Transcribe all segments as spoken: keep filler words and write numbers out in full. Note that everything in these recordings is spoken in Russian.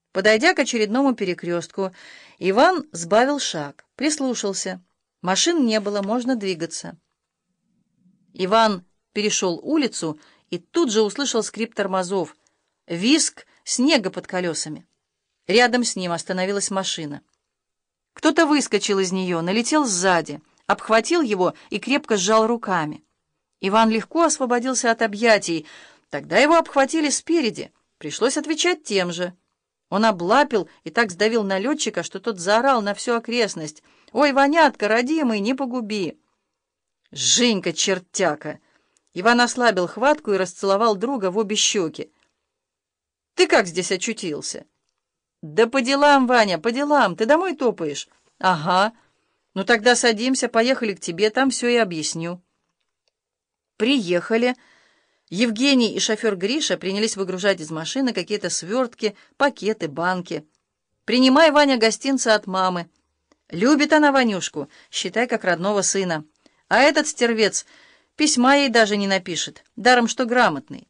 Подойдя к очередному перекрестку, Иван сбавил шаг, прислушался. Машин не было, можно двигаться. Иван перешел улицу и тут же услышал скрип тормозов, визг снега под колесами. Рядом с ним остановилась машина. Кто-то выскочил из нее, налетел сзади, обхватил его и крепко сжал руками. Иван легко освободился от объятий. Тогда его обхватили спереди. Пришлось отвечать тем же. Он облапил и так сдавил налетчика, что тот заорал на всю окрестность: «Ой, Ванятка, родимый, не погуби!» «Женька, чертяка!» Иван ослабил хватку и расцеловал друга в обе щеки. «Ты как здесь очутился?» «Да по делам, Ваня, по делам. Ты домой топаешь?» «Ага. Ну тогда садимся, поехали к тебе, там все и объясню». Приехали. Евгений и шофер Гриша принялись выгружать из машины какие-то свертки, пакеты, банки. «Принимай, Ваня, гостинцы от мамы. Любит она Ванюшку, считай, как родного сына. А этот стервец письма ей даже не напишет, даром что грамотный».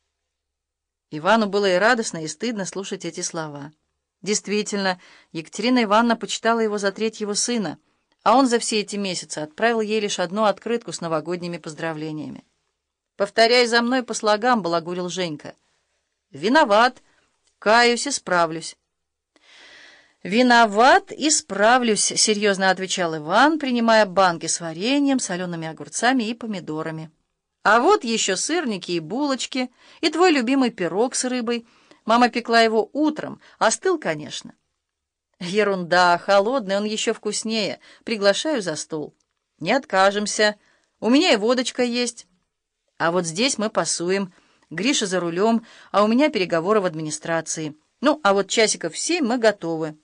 Ивану было и радостно, и стыдно слушать эти слова. Действительно, Екатерина Ивановна почитала его за третьего сына, а он за все эти месяцы отправил ей лишь одну открытку с новогодними поздравлениями. «Повторяй за мной по слогам», — балагурил Женька. «Виноват, каюсь, исправлюсь». «Виноват, исправлюсь», — серьезно отвечал Иван, принимая банки с вареньем, солеными огурцами и помидорами. «А вот еще сырники и булочки, и твой любимый пирог с рыбой. Мама пекла его утром, остыл, конечно». «Ерунда, холодный, он еще вкуснее. Приглашаю за стол». «Не откажемся. У меня и водочка есть. А вот здесь мы пасуем. Гриша за рулем, а у меня переговоры в администрации. Ну, а вот часиков в семь мы готовы.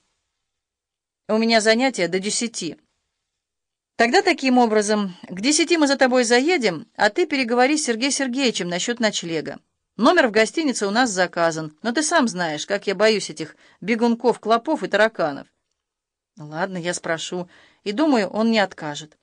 У меня занятия до десяти. Тогда таким образом, к десяти мы за тобой заедем, а ты переговори с Сергеем Сергеевичем насчет ночлега. Номер в гостинице у нас заказан, но ты сам знаешь, как я боюсь этих бегунков, клопов и тараканов». «Ладно, я спрошу, и думаю, он не откажет».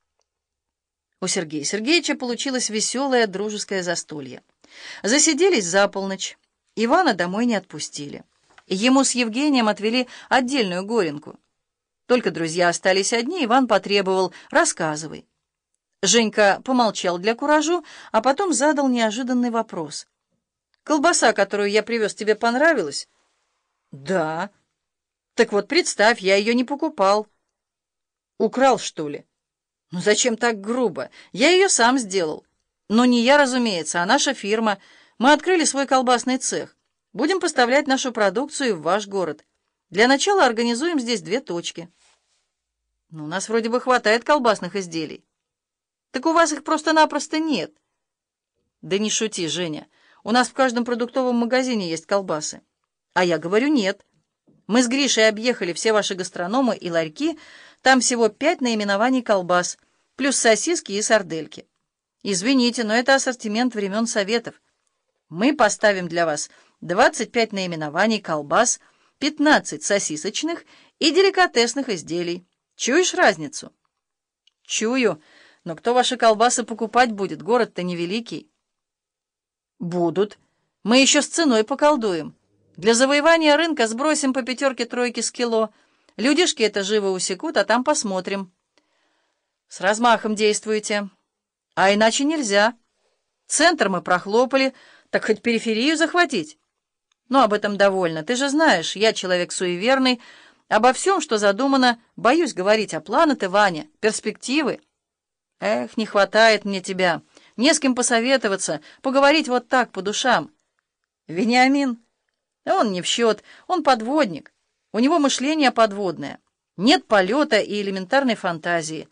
У Сергея Сергеевича получилось веселое дружеское застолье. Засиделись за полночь. Ивана домой не отпустили. Ему с Евгением отвели отдельную горенку. Только друзья остались одни, Иван потребовал: «Рассказывай». Женька помолчал для куражу, а потом задал неожиданный вопрос: «Колбаса, которую я привез, тебе понравилась?» «Да». «Так вот, представь, я ее не покупал». «Украл, что ли?» «Ну зачем так грубо? Я ее сам сделал». «Но не я, разумеется, а наша фирма. Мы открыли свой колбасный цех. Будем поставлять нашу продукцию в ваш город. Для начала организуем здесь две точки». «Ну, у нас вроде бы хватает колбасных изделий». «Так у вас их просто-напросто нет». «Да не шути, Женя. У нас в каждом продуктовом магазине есть колбасы». «А я говорю, нет. Мы с Гришей объехали все ваши гастрономы и ларьки. Там всего пять наименований колбас, плюс сосиски и сардельки. Извините, но это ассортимент времен Советов. Мы поставим для вас двадцать пять наименований колбас, пятнадцать сосисочных и деликатесных изделий. Чуешь разницу?» «Чую, но кто ваши колбасы покупать будет? Город-то невеликий». «Будут. Мы еще с ценой поколдуем. Для завоевания рынка сбросим по пятерке-тройке с кило. Людишки это живо усекут, а там посмотрим». «С размахом действуете. А иначе нельзя. Центр мы прохлопали, так хоть периферию захватить. Но об этом довольно. Ты же знаешь, я человек суеверный. Обо всем, что задумано, боюсь говорить. А планы-то, Ваня, перспективы. Эх, не хватает мне тебя. Не с кем посоветоваться, поговорить вот так, по душам. Вениамин? Он не в счет, он подводник. У него мышление подводное. Нет полета и элементарной фантазии.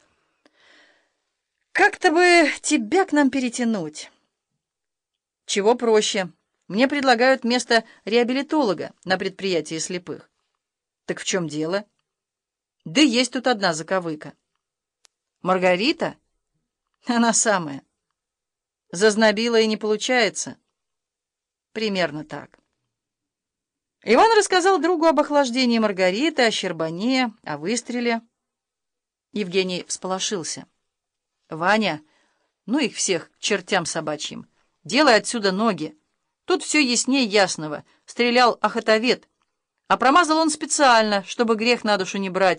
Как-то бы тебя к нам перетянуть. Чего проще? Мне предлагают место реабилитолога на предприятии слепых. Так в чем дело? Да есть тут одна заковыка. Маргарита? Она самая. Зазнобила и не получается. Примерно так. Иван рассказал другу об охлаждении Маргариты, о щербане, о выстреле. Евгений всполошился. «Ваня, ну их всех к чертям собачьим. Делай отсюда ноги. Тут все яснее ясного. Стрелял охотовед. А промазал он специально, чтобы грех на душу не брать.